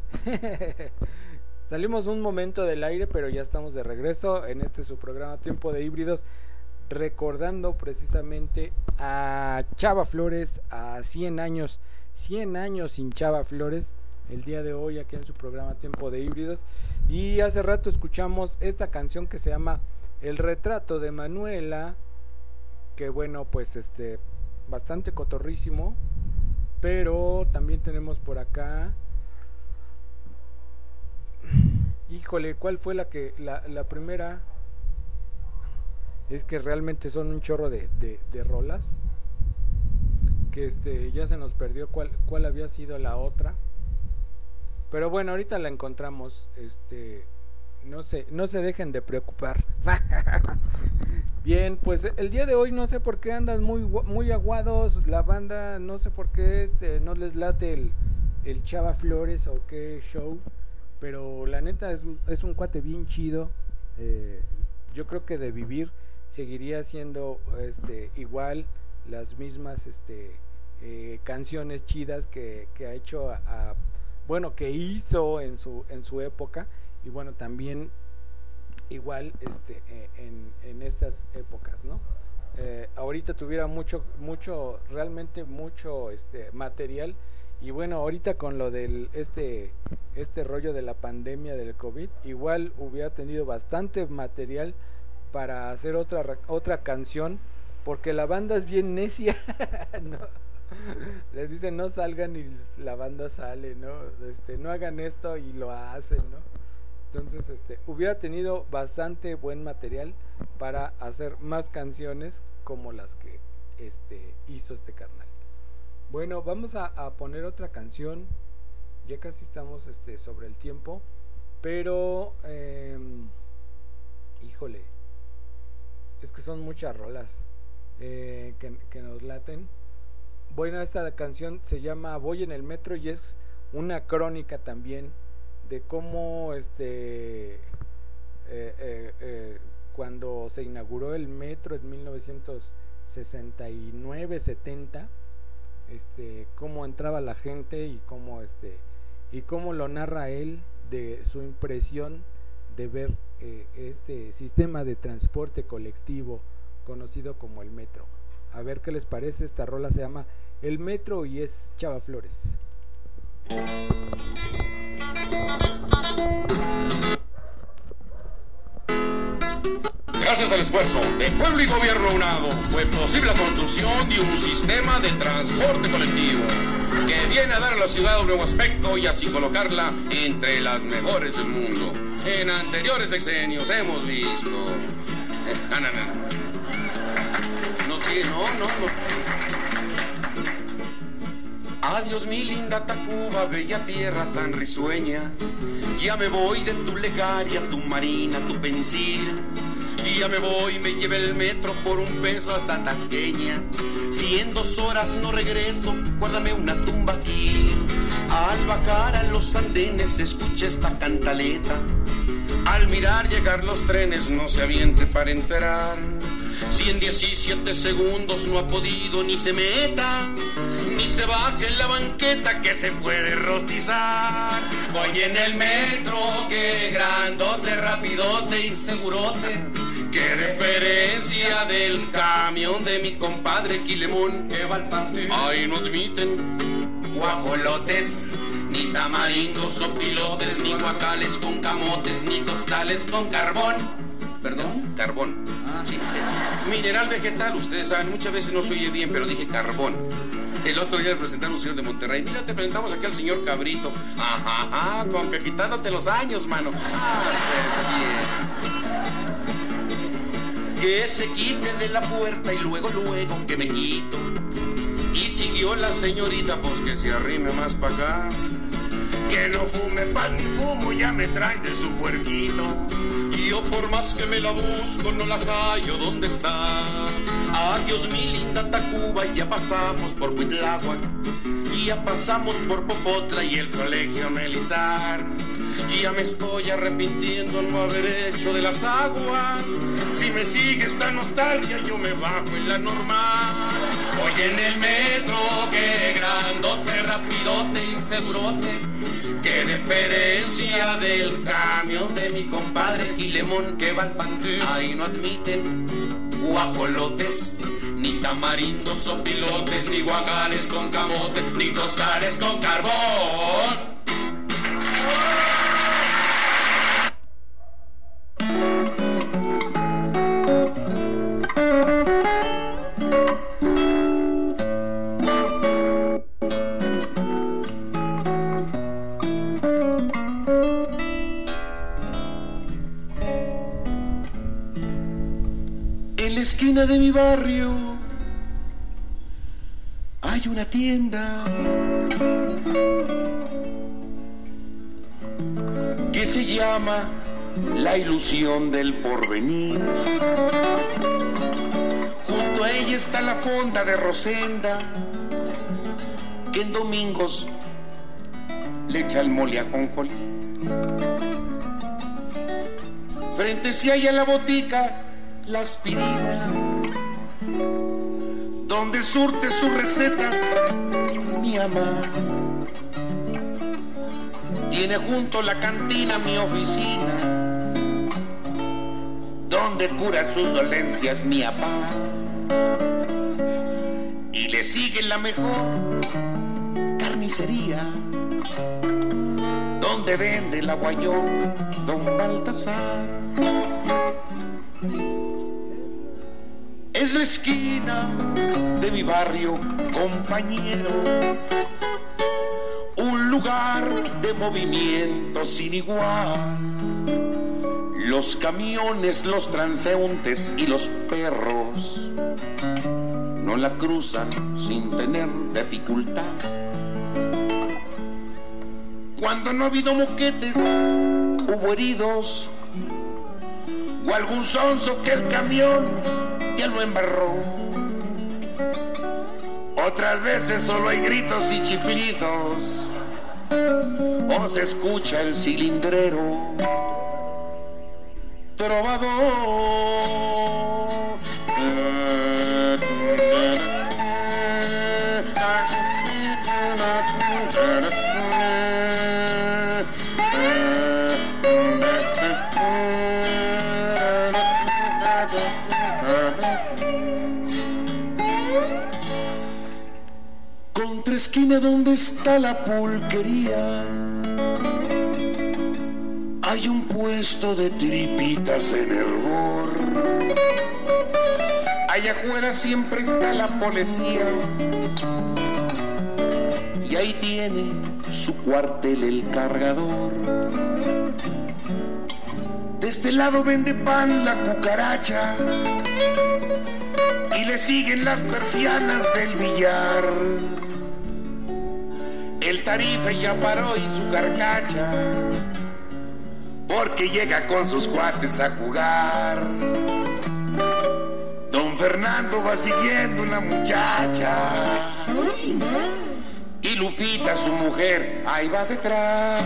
Salimos un momento del aire, pero ya estamos de regreso en este su programa Tiempo de Híbridos, recordando precisamente a Chava Flores, a cien años, cien años sin Chava Flores, el día de hoy aquí en su programa Tiempo de Híbridos. Y hace rato escuchamos esta canción que se llama El retrato de Manuela, que bueno, pues este, bastante cotorrísimo, pero también tenemos por acá, híjole, ¿cuál fue la que, la, la primera? Es que realmente son un chorro de, de, de rolas que este ya se nos perdió cuál, cuál había sido la otra, pero bueno, ahorita la encontramos. Este no se, no se dejen de preocupar. Bien, pues el día de hoy no sé por qué andan muy muy aguados la banda, no sé por qué este no les late el, el Chava Flores o qué show, pero la neta es, es un cuate bien chido. eh, yo creo que de vivir seguiría siendo este igual las mismas este eh, canciones chidas que, que ha hecho a, a, bueno, que hizo en su en su época, y bueno, también igual este eh, en, en estas épocas, ¿no? Eh, ahorita tuviera mucho mucho realmente mucho este material, y bueno, ahorita con lo del este este rollo de la pandemia del COVID, igual hubiera tenido bastante material para hacer otra otra canción, porque la banda es bien necia. ¿No? Les dicen no salgan y la banda sale, ¿no? Este, no hagan esto y lo hacen, ¿no? Entonces, este, hubiera tenido bastante buen material para hacer más canciones como las que este hizo este carnal. Bueno, vamos a, a poner otra canción. Ya casi estamos este sobre el tiempo, pero eh, híjole, es que son muchas rolas eh, que, que nos laten. Bueno, esta canción se llama Voy en el metro y es una crónica también de cómo este eh, eh, eh, cuando se inauguró el metro en mil novecientos sesenta y nueve setenta, este cómo entraba la gente y cómo este y cómo lo narra él de su impresión de ver eh, este sistema de transporte colectivo conocido como el metro. A ver qué les parece. Esta rola se llama El Metro y es Chava Flores. Gracias al esfuerzo de pueblo y gobierno unado, fue posible la construcción de un sistema de transporte colectivo que viene a dar a la ciudad un nuevo aspecto y así colocarla entre las mejores del mundo. En anteriores sexenios hemos visto... No, no, no. No, sí, no, no, no. Adiós mi linda Tacuba, bella tierra tan risueña. Ya me voy de tu Legaria, tu Marina, tu Pensil. Ya me voy, me lleve el metro por un peso hasta Tasqueña. Si en dos horas no regreso, guárdame una tumba aquí. Al bajar a los andenes escucha esta cantaleta. Al mirar llegar los trenes no se aviente para enterar. Si en diecisiete segundos no ha podido ni se meta, ni se baje en la banqueta que se puede rostizar. Voy en el metro, que grandote, rapidote y segurote. Qué diferencia del camión de mi compadre Quilemón, que va al panteón. Ahí no admiten guajolotes, ni tamarindos o pilotes, ni guacales con camotes, ni costales con carbón. ¿Perdón? Carbón. Ah, sí. Mineral vegetal, ustedes saben, muchas veces no se oye bien, pero dije carbón. El otro día le presentaron a un señor de Monterrey. Mira, te presentamos aquí al señor Cabrito. Ajá, ajá, con que quitándote los años, mano. Ah, que se quite de la puerta y luego, luego que me quito. Y siguió la señorita, pues que se arrime más pa' acá. Que no fume pan ni fumo, ya me trae de su puerquito. Y yo por más que me la busco, no la hallo, ¿dónde está? Adiós mi linda Tacuba, y ya pasamos por Cuitláhuac. Y ya pasamos por Popotla y el colegio militar. Y ya me estoy arrepintiendo no haber hecho de las aguas. Si me sigue esta nostalgia, yo me bajo en la normal. Voy en el metro, que grandote, rapidote y segurote. Qué diferencia del camión de mi compadre Gilemón que va al panteón. Ahí no admiten guajolotes, ni tamarindos o pilotes, ni guagales con camote, ni costales con carbón. Esquina de mi barrio hay una tienda que se llama La Ilusión del Porvenir. Junto a ella está la fonda de Rosenda, que en domingos le echa el mole a ajonjolí. Frente si hay a la botica La Aspirina, donde surte sus recetas mi mamá. Tiene junto la cantina mi oficina, donde cura sus dolencias mi papá. Y le sigue la mejor carnicería, donde vende el aguayón don Baltasar. Es la esquina de mi barrio, compañeros, un lugar de movimiento sin igual. Los camiones, los transeúntes y los perros no la cruzan sin tener dificultad. Cuando no ha habido moquetes, hubo heridos o algún sonso que el camión ya lo embarró. Otras veces solo hay gritos y chiflidos, o se escucha el cilindrero trovador. Esquina donde está la pulquería hay un puesto de tripitas en hervor. Allá afuera siempre está la policía y ahí tiene su cuartel el cargador. De este lado vende pan la cucaracha y le siguen las persianas del billar. El Tarife ya paró y su carcacha, porque llega con sus cuates a jugar. Don Fernando va siguiendo una muchacha y Lupita, su mujer, ahí va detrás.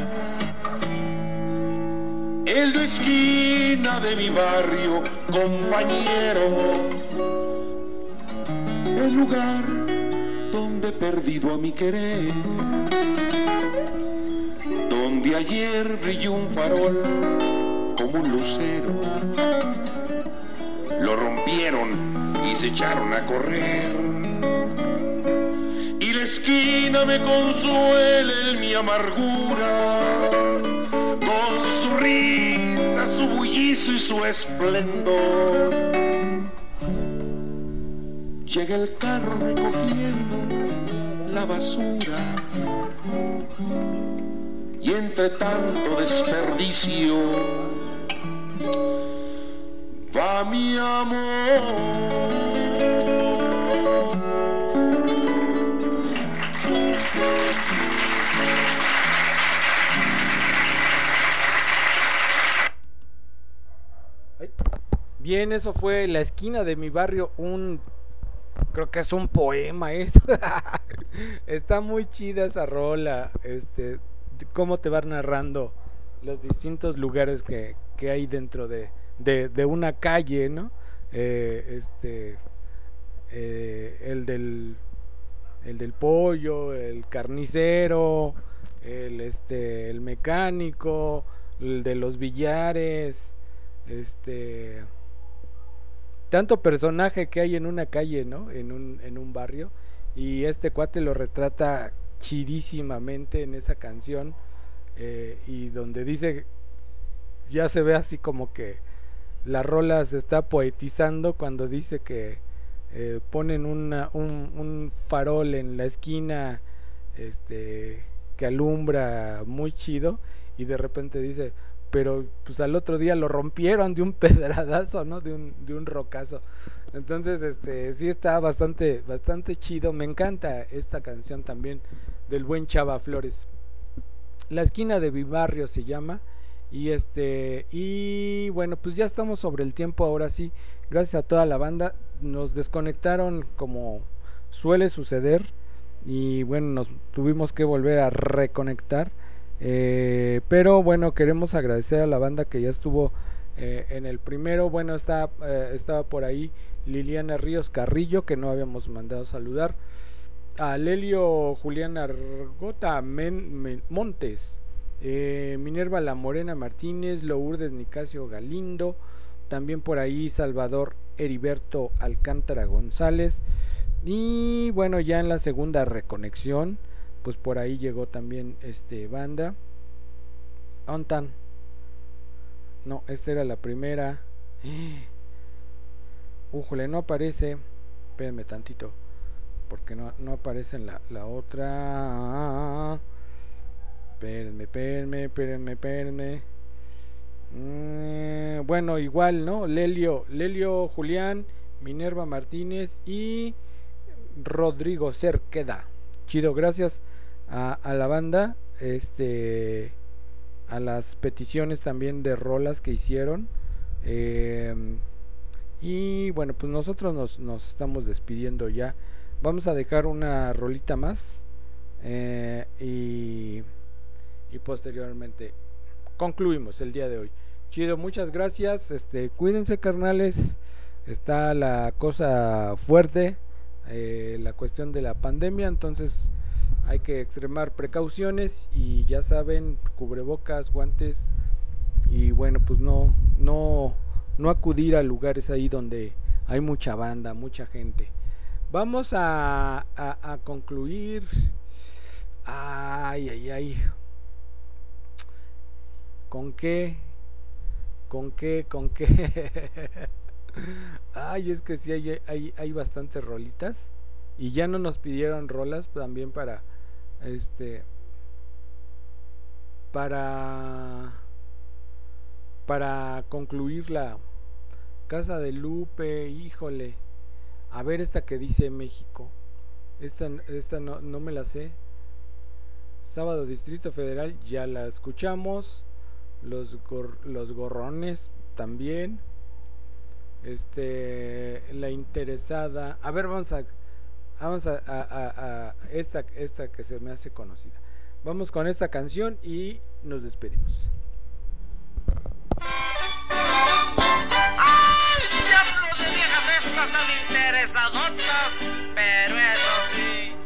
Es la esquina de mi barrio, compañeros, el lugar donde he perdido a mi querer, donde ayer brilló un farol como un lucero, lo rompieron y se echaron a correr, y la esquina me consuela en mi amargura, con su risa, su bullizo y su esplendor. Llega el carro recogiendo la basura y entre tanto desperdicio va mi amor. Bien, eso fue La esquina de mi barrio, un... creo que es un poema esto. Está muy chida esa rola, este, cómo te va narrando los distintos lugares que, que hay dentro de, de, de una calle, ¿no? Eh, este, eh, el del, el del pollo, el carnicero, el, este, el mecánico, el de los billares, este... tanto personaje que hay en una calle, ¿no? En un, en un barrio. Y este cuate lo retrata chidísimamente en esa canción. Eh, y donde dice, ya se ve así como que la rola se está poetizando cuando dice que eh, ponen una, un, un farol en la esquina, este, que alumbra muy chido. Y de repente dice, pero pues al otro día lo rompieron de un pedradazo, ¿no? De un, de un rocazo. Entonces, este, sí está bastante, bastante chido. Me encanta esta canción también del buen Chava Flores. La esquina de mi barrio se llama. Y este, y bueno, pues ya estamos sobre el tiempo ahora sí. Gracias a toda la banda. Nos desconectaron como suele suceder. Y bueno, nos tuvimos que volver a reconectar. Eh, pero bueno, queremos agradecer a la banda que ya estuvo eh, en el primero. Bueno, está, eh, estaba por ahí Liliana Ríos Carrillo, que no habíamos mandado saludar. A Lelio Julián Argota Men, Men, Montes, eh, Minerva La Morena Martínez, Lourdes Nicasio Galindo. También por ahí Salvador Heriberto Alcántara González. Y bueno, ya en la segunda reconexión, pues por ahí llegó también este banda. Ontan. No, esta era la primera. Újole, no aparece. Espérenme tantito, porque no, no aparece en la, la otra. Espérenme, espérenme, espérenme, espérenme. Mm, bueno, igual, ¿no? Lelio, Lelio Julián, Minerva Martínez y Rodrigo Cerqueda. Chido, gracias a, a la banda, este, a las peticiones también de rolas que hicieron. Eh, y bueno, pues nosotros nos, nos estamos despidiendo ya. Vamos a dejar una rolita más eh, y, y posteriormente concluimos el día de hoy. Chido, muchas gracias. Este, cuídense, carnales. Está la cosa fuerte, eh, la cuestión de la pandemia, entonces hay que extremar precauciones y ya saben, cubrebocas, guantes y bueno, pues no no no acudir a lugares ahí donde hay mucha banda, mucha gente. Vamos a, a, a concluir. Ay, ay, ay. ¿Con qué? ¿Con qué? ¿Con qué? Ay, es que sí hay, hay, hay bastantes rolitas. Y ya no nos pidieron rolas también para este para para concluir la Casa de Lupe. Híjole, a ver esta que dice México. Esta, esta no, no me la sé. Sábado Distrito Federal, ya la escuchamos. Los, gor, los gorrones también. Este, la interesada. A ver, vamos a Vamos a, a, a, a esta, esta que se me hace conocida. Vamos con esta canción y nos despedimos. ¡Ay, diablos de viejas estas tan interesadotas! Pero eso sí,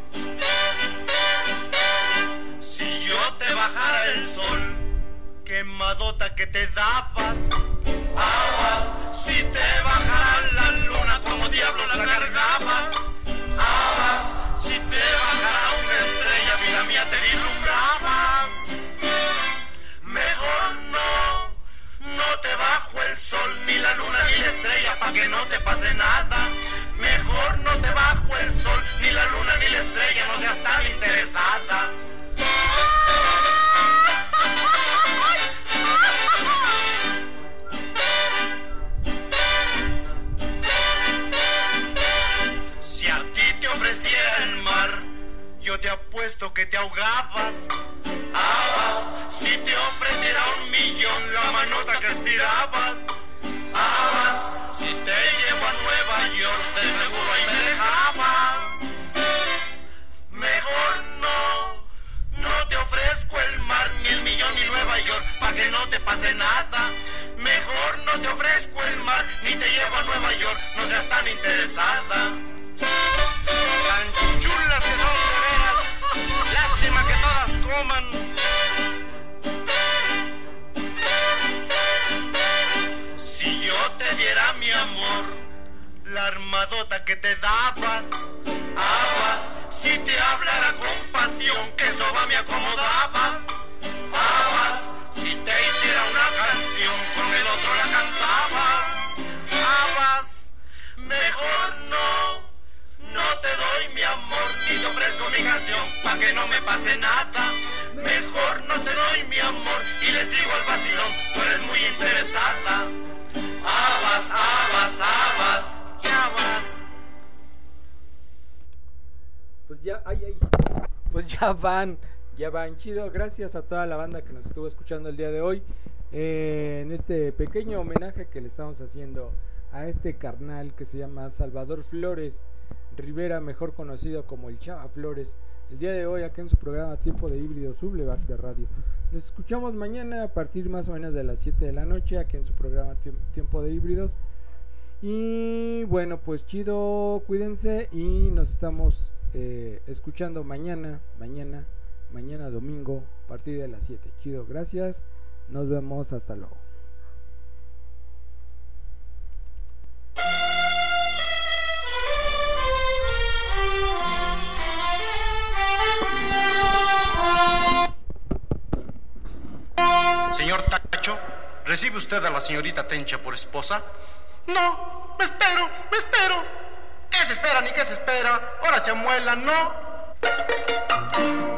si yo te bajara el sol, quemadota que te dabas, aguas. Si te bajara la luna, como diablo la cargabas, aguas. Si te bajara una estrella, vida mía, te vislumbrabas. Mejor no, no te bajo el sol, ni la luna, ni la estrella, pa' que no te pase nada. Mejor no te bajo el sol, ni la luna, ni la estrella, no seas tan interesada. que te ahogabas. Abas, si te ofreciera un millón la manota que aspirabas. Abas, si te llevo a Nueva York, de seguro ahí me dejabas. Mejor no, no te ofrezco el mar, ni el millón, ni Nueva York, pa' que no te pase nada. Mejor no te ofrezco el mar, ni te llevo a Nueva York, no seas tan interesada. Tan chulas que son de veras, lástima que todas coman. Si yo te diera mi amor, la armadota que te dabas, abas, si te hablara con pasión, que soba me acomodabas. Abas, si te hiciera una canción, con el otro la cantabas. Abas, mejor no, no te doy mi amor, ni te ofrezco mi canción, pa' que no me pase nada. Mejor no te doy mi amor, y le sigo al vacilón, tú eres muy interesada. Abas, abas, abas, ya vas. Pues ya, ay, ay, pues ya van, ya van, chido. Gracias a toda la banda que nos estuvo escuchando el día de hoy, eh, en este pequeño homenaje que le estamos haciendo a este carnal que se llama Salvador Flores Rivera, mejor conocido como el Chava Flores. El día de hoy aquí en su programa Tiempo de Híbrido Sublevar de Radio. Nos escuchamos mañana a partir más o menos de las siete de la noche aquí en su programa Tiempo de Híbridos. Y bueno, pues chido, cuídense y nos estamos eh, escuchando mañana, mañana, mañana domingo a partir de las siete. Chido, gracias, nos vemos, hasta luego. Señor Tacho, ¿recibe usted a la señorita Tencha por esposa? No, me espero, me espero. ¿Qué se espera ni qué se espera? Ahora se amuela, ¿no?